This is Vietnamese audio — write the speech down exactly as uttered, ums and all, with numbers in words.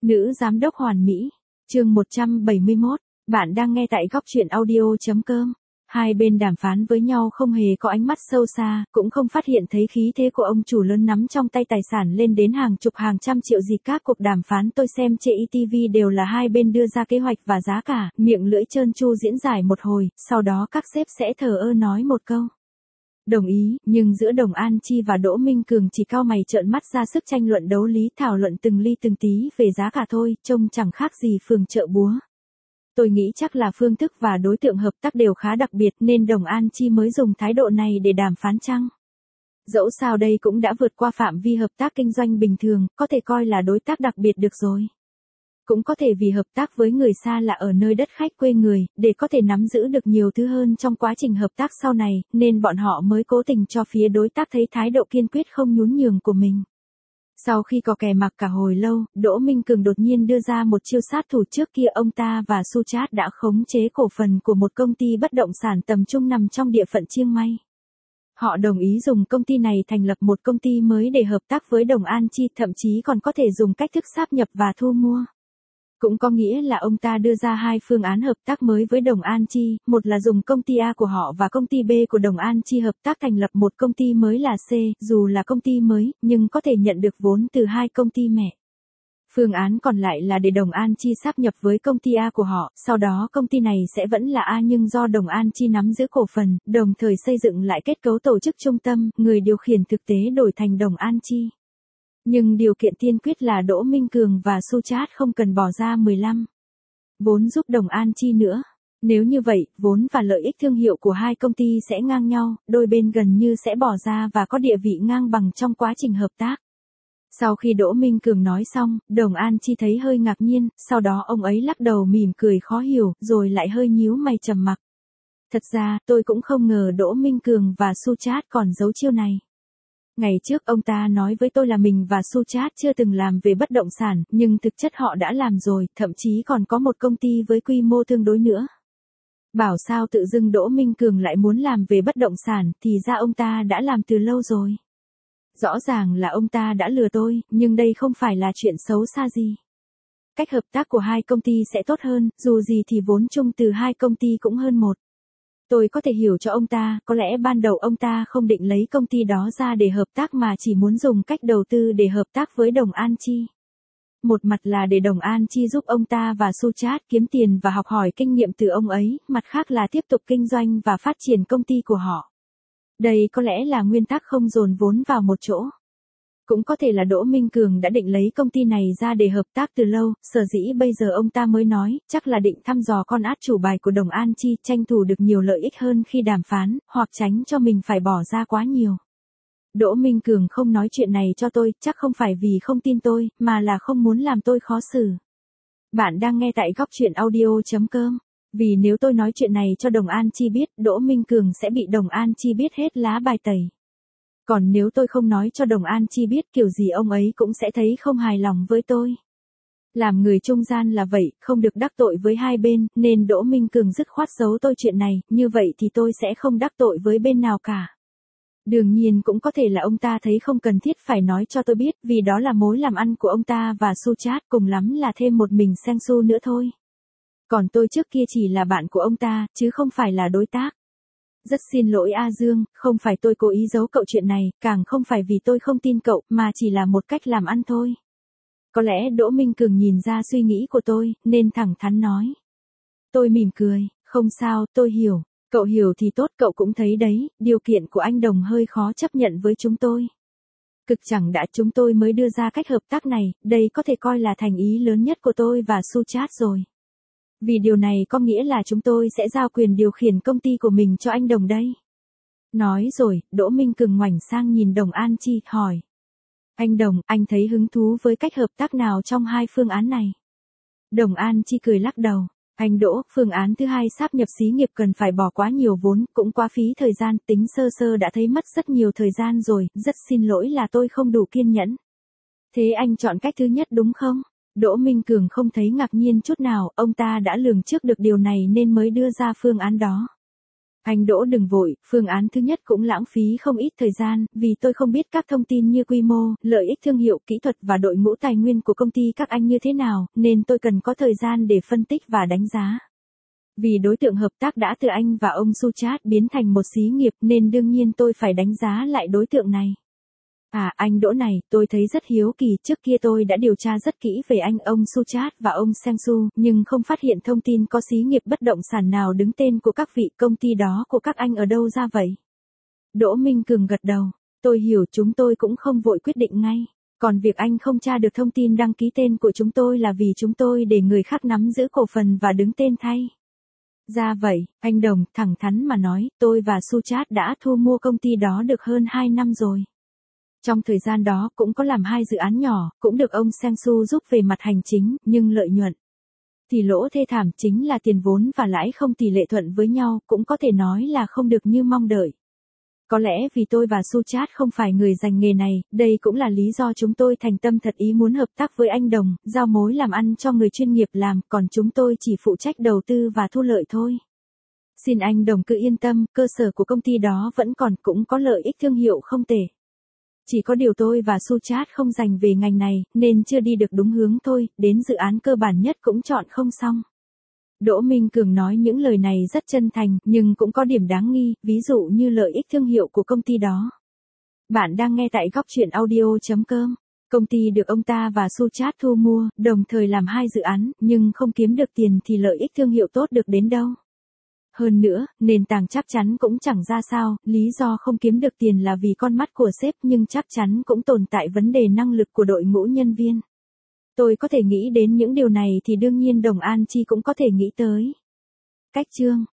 Nữ giám đốc hoàn mỹ. Chương một trăm bảy mươi mốt. Bạn đang nghe tại góc truyện audio chấm com. Hai bên đàm phán với nhau không hề có ánh mắt sâu xa, cũng không phát hiện thấy khí thế của ông chủ lớn nắm trong tay tài sản lên đến hàng chục hàng trăm triệu gì. Các cuộc đàm phán tôi xem trên i ti vi đều là hai bên đưa ra kế hoạch và giá cả, miệng lưỡi trơn tru diễn giải một hồi, sau đó các sếp sẽ thờ ơ nói một câu đồng ý, nhưng giữa Đồng An Chi và Đỗ Minh Cường chỉ cau mày trợn mắt ra sức tranh luận đấu lý, thảo luận từng ly từng tí về giá cả thôi, trông chẳng khác gì phường chợ búa. Tôi nghĩ chắc là phương thức và đối tượng hợp tác đều khá đặc biệt nên Đồng An Chi mới dùng thái độ này để đàm phán chăng? Dẫu sao đây cũng đã vượt qua phạm vi hợp tác kinh doanh bình thường, có thể coi là đối tác đặc biệt được rồi. Cũng có thể vì hợp tác với người xa lạ ở nơi đất khách quê người, để có thể nắm giữ được nhiều thứ hơn trong quá trình hợp tác sau này, nên bọn họ mới cố tình cho phía đối tác thấy thái độ kiên quyết không nhún nhường của mình. Sau khi có kè mặc cả hồi lâu, Đỗ Minh Cường đột nhiên đưa ra một chiêu sát thủ. Trước kia ông ta và Suchat đã khống chế cổ phần của một công ty bất động sản tầm trung nằm trong địa phận Chiang Mai. Họ đồng ý dùng công ty này thành lập một công ty mới để hợp tác với Đồng An Chi, thậm chí còn có thể dùng cách thức sáp nhập và thu mua. Cũng có nghĩa là ông ta đưa ra hai phương án hợp tác mới với Đồng An Chi, một là dùng công ty A của họ và công ty B của Đồng An Chi hợp tác thành lập một công ty mới là C, dù là công ty mới, nhưng có thể nhận được vốn từ hai công ty mẹ. Phương án còn lại là để Đồng An Chi sáp nhập với công ty A của họ, sau đó công ty này sẽ vẫn là A nhưng do Đồng An Chi nắm giữ cổ phần, đồng thời xây dựng lại kết cấu tổ chức trung tâm, người điều khiển thực tế đổi thành Đồng An Chi. Nhưng điều kiện tiên quyết là Đỗ Minh Cường và Suchat không cần bỏ ra mười lăm vốn giúp Đồng An Chi nữa. Nếu như vậy, vốn và lợi ích thương hiệu của hai công ty sẽ ngang nhau, đôi bên gần như sẽ bỏ ra và có địa vị ngang bằng trong quá trình hợp tác. Sau khi Đỗ Minh Cường nói xong, Đồng An Chi thấy hơi ngạc nhiên, sau đó ông ấy lắc đầu mỉm cười khó hiểu, rồi lại hơi nhíu mày trầm mặc. Thật ra, tôi cũng không ngờ Đỗ Minh Cường và Suchat còn giấu chiêu này. Ngày trước ông ta nói với tôi là mình và Suchat chưa từng làm về bất động sản, nhưng thực chất họ đã làm rồi, thậm chí còn có một công ty với quy mô tương đối nữa. Bảo sao tự dưng Đỗ Minh Cường lại muốn làm về bất động sản, thì ra ông ta đã làm từ lâu rồi. Rõ ràng là ông ta đã lừa tôi, nhưng đây không phải là chuyện xấu xa gì. Cách hợp tác của hai công ty sẽ tốt hơn, dù gì thì vốn chung từ hai công ty cũng hơn một. Tôi có thể hiểu cho ông ta, có lẽ ban đầu ông ta không định lấy công ty đó ra để hợp tác mà chỉ muốn dùng cách đầu tư để hợp tác với Đồng An Chi. Một mặt là để Đồng An Chi giúp ông ta và Suchat kiếm tiền và học hỏi kinh nghiệm từ ông ấy, mặt khác là tiếp tục kinh doanh và phát triển công ty của họ. Đây có lẽ là nguyên tắc không dồn vốn vào một chỗ. Cũng có thể là Đỗ Minh Cường đã định lấy công ty này ra để hợp tác từ lâu, sở dĩ bây giờ ông ta mới nói, chắc là định thăm dò con át chủ bài của Đồng An Chi, tranh thủ được nhiều lợi ích hơn khi đàm phán, hoặc tránh cho mình phải bỏ ra quá nhiều. Đỗ Minh Cường không nói chuyện này cho tôi, chắc không phải vì không tin tôi, mà là không muốn làm tôi khó xử. Bạn đang nghe tại góc truyện audio chấm com. Vì nếu tôi nói chuyện này cho Đồng An Chi biết, Đỗ Minh Cường sẽ bị Đồng An Chi biết hết lá bài tẩy. Còn nếu tôi không nói cho Đồng An Chi biết, kiểu gì ông ấy cũng sẽ thấy không hài lòng với tôi. Làm người trung gian là vậy, không được đắc tội với hai bên, nên Đỗ Minh Cường dứt khoát giấu tôi chuyện này, như vậy thì tôi sẽ không đắc tội với bên nào cả. Đương nhiên cũng có thể là ông ta thấy không cần thiết phải nói cho tôi biết, vì đó là mối làm ăn của ông ta và Suchat, cùng lắm là thêm một mình Sang Su nữa thôi. Còn tôi trước kia chỉ là bạn của ông ta, chứ không phải là đối tác. Rất xin lỗi A Dương, không phải tôi cố ý giấu cậu chuyện này, càng không phải vì tôi không tin cậu, mà chỉ là một cách làm ăn thôi. Có lẽ Đỗ Minh Cường nhìn ra suy nghĩ của tôi, nên thẳng thắn nói. Tôi mỉm cười, không sao, tôi hiểu. Cậu hiểu thì tốt, cậu cũng thấy đấy, điều kiện của anh Đồng hơi khó chấp nhận với chúng tôi. Cực chẳng đã chúng tôi mới đưa ra cách hợp tác này, đây có thể coi là thành ý lớn nhất của tôi và Suchat rồi. Vì điều này có nghĩa là chúng tôi sẽ giao quyền điều khiển công ty của mình cho anh Đồng đây. Nói rồi, Đỗ Minh Cường ngoảnh sang nhìn Đồng An Chi, hỏi. Anh Đồng, anh thấy hứng thú với cách hợp tác nào trong hai phương án này? Đồng An Chi cười lắc đầu. Anh Đỗ, phương án thứ hai sáp nhập xí nghiệp cần phải bỏ quá nhiều vốn, cũng quá phí thời gian, tính sơ sơ đã thấy mất rất nhiều thời gian rồi, rất xin lỗi là tôi không đủ kiên nhẫn. Thế anh chọn cách thứ nhất đúng không? Đỗ Minh Cường không thấy ngạc nhiên chút nào, ông ta đã lường trước được điều này nên mới đưa ra phương án đó. Anh Đỗ đừng vội, phương án thứ nhất cũng lãng phí không ít thời gian, vì tôi không biết các thông tin như quy mô, lợi ích thương hiệu, kỹ thuật và đội ngũ tài nguyên của công ty các anh như thế nào, nên tôi cần có thời gian để phân tích và đánh giá. Vì đối tượng hợp tác đã từ anh và ông Suchat biến thành một xí nghiệp nên đương nhiên tôi phải đánh giá lại đối tượng này. À, anh Đỗ này, tôi thấy rất hiếu kỳ, trước kia tôi đã điều tra rất kỹ về anh ông Suchat và ông Sengsu, nhưng không phát hiện thông tin có xí nghiệp bất động sản nào đứng tên của các vị, công ty đó của các anh ở đâu ra vậy? Đỗ Minh Cường gật đầu, tôi hiểu, chúng tôi cũng không vội quyết định ngay. Còn việc anh không tra được thông tin đăng ký tên của chúng tôi là vì chúng tôi để người khác nắm giữ cổ phần và đứng tên thay. Ra vậy, anh Đồng, thẳng thắn mà nói, tôi và Suchat đã thu mua công ty đó được hơn hai năm rồi. Trong thời gian đó cũng có làm hai dự án nhỏ, cũng được ông Sengsu giúp về mặt hành chính, nhưng lợi nhuận thì lỗ thê thảm, chính là tiền vốn và lãi không tỷ lệ thuận với nhau, cũng có thể nói là không được như mong đợi. Có lẽ vì tôi và Suchat không phải người dành nghề này, đây cũng là lý do chúng tôi thành tâm thật ý muốn hợp tác với anh Đồng, giao mối làm ăn cho người chuyên nghiệp làm, còn chúng tôi chỉ phụ trách đầu tư và thu lợi thôi. Xin anh Đồng cứ yên tâm, cơ sở của công ty đó vẫn còn, cũng có lợi ích thương hiệu không tệ. Chỉ có điều tôi và Suchat không dành về ngành này, nên chưa đi được đúng hướng thôi, đến dự án cơ bản nhất cũng chọn không xong. Đỗ Minh Cường nói những lời này rất chân thành, nhưng cũng có điểm đáng nghi, ví dụ như lợi ích thương hiệu của công ty đó. Bạn đang nghe tại góc truyện audio chấm com. Công ty được ông ta và Suchat thu mua, đồng thời làm hai dự án, nhưng không kiếm được tiền thì lợi ích thương hiệu tốt được đến đâu. Hơn nữa, nền tảng chắc chắn cũng chẳng ra sao, lý do không kiếm được tiền là vì con mắt của sếp, nhưng chắc chắn cũng tồn tại vấn đề năng lực của đội ngũ nhân viên. Tôi có thể nghĩ đến những điều này thì đương nhiên Đồng An Chi cũng có thể nghĩ tới. Cách chương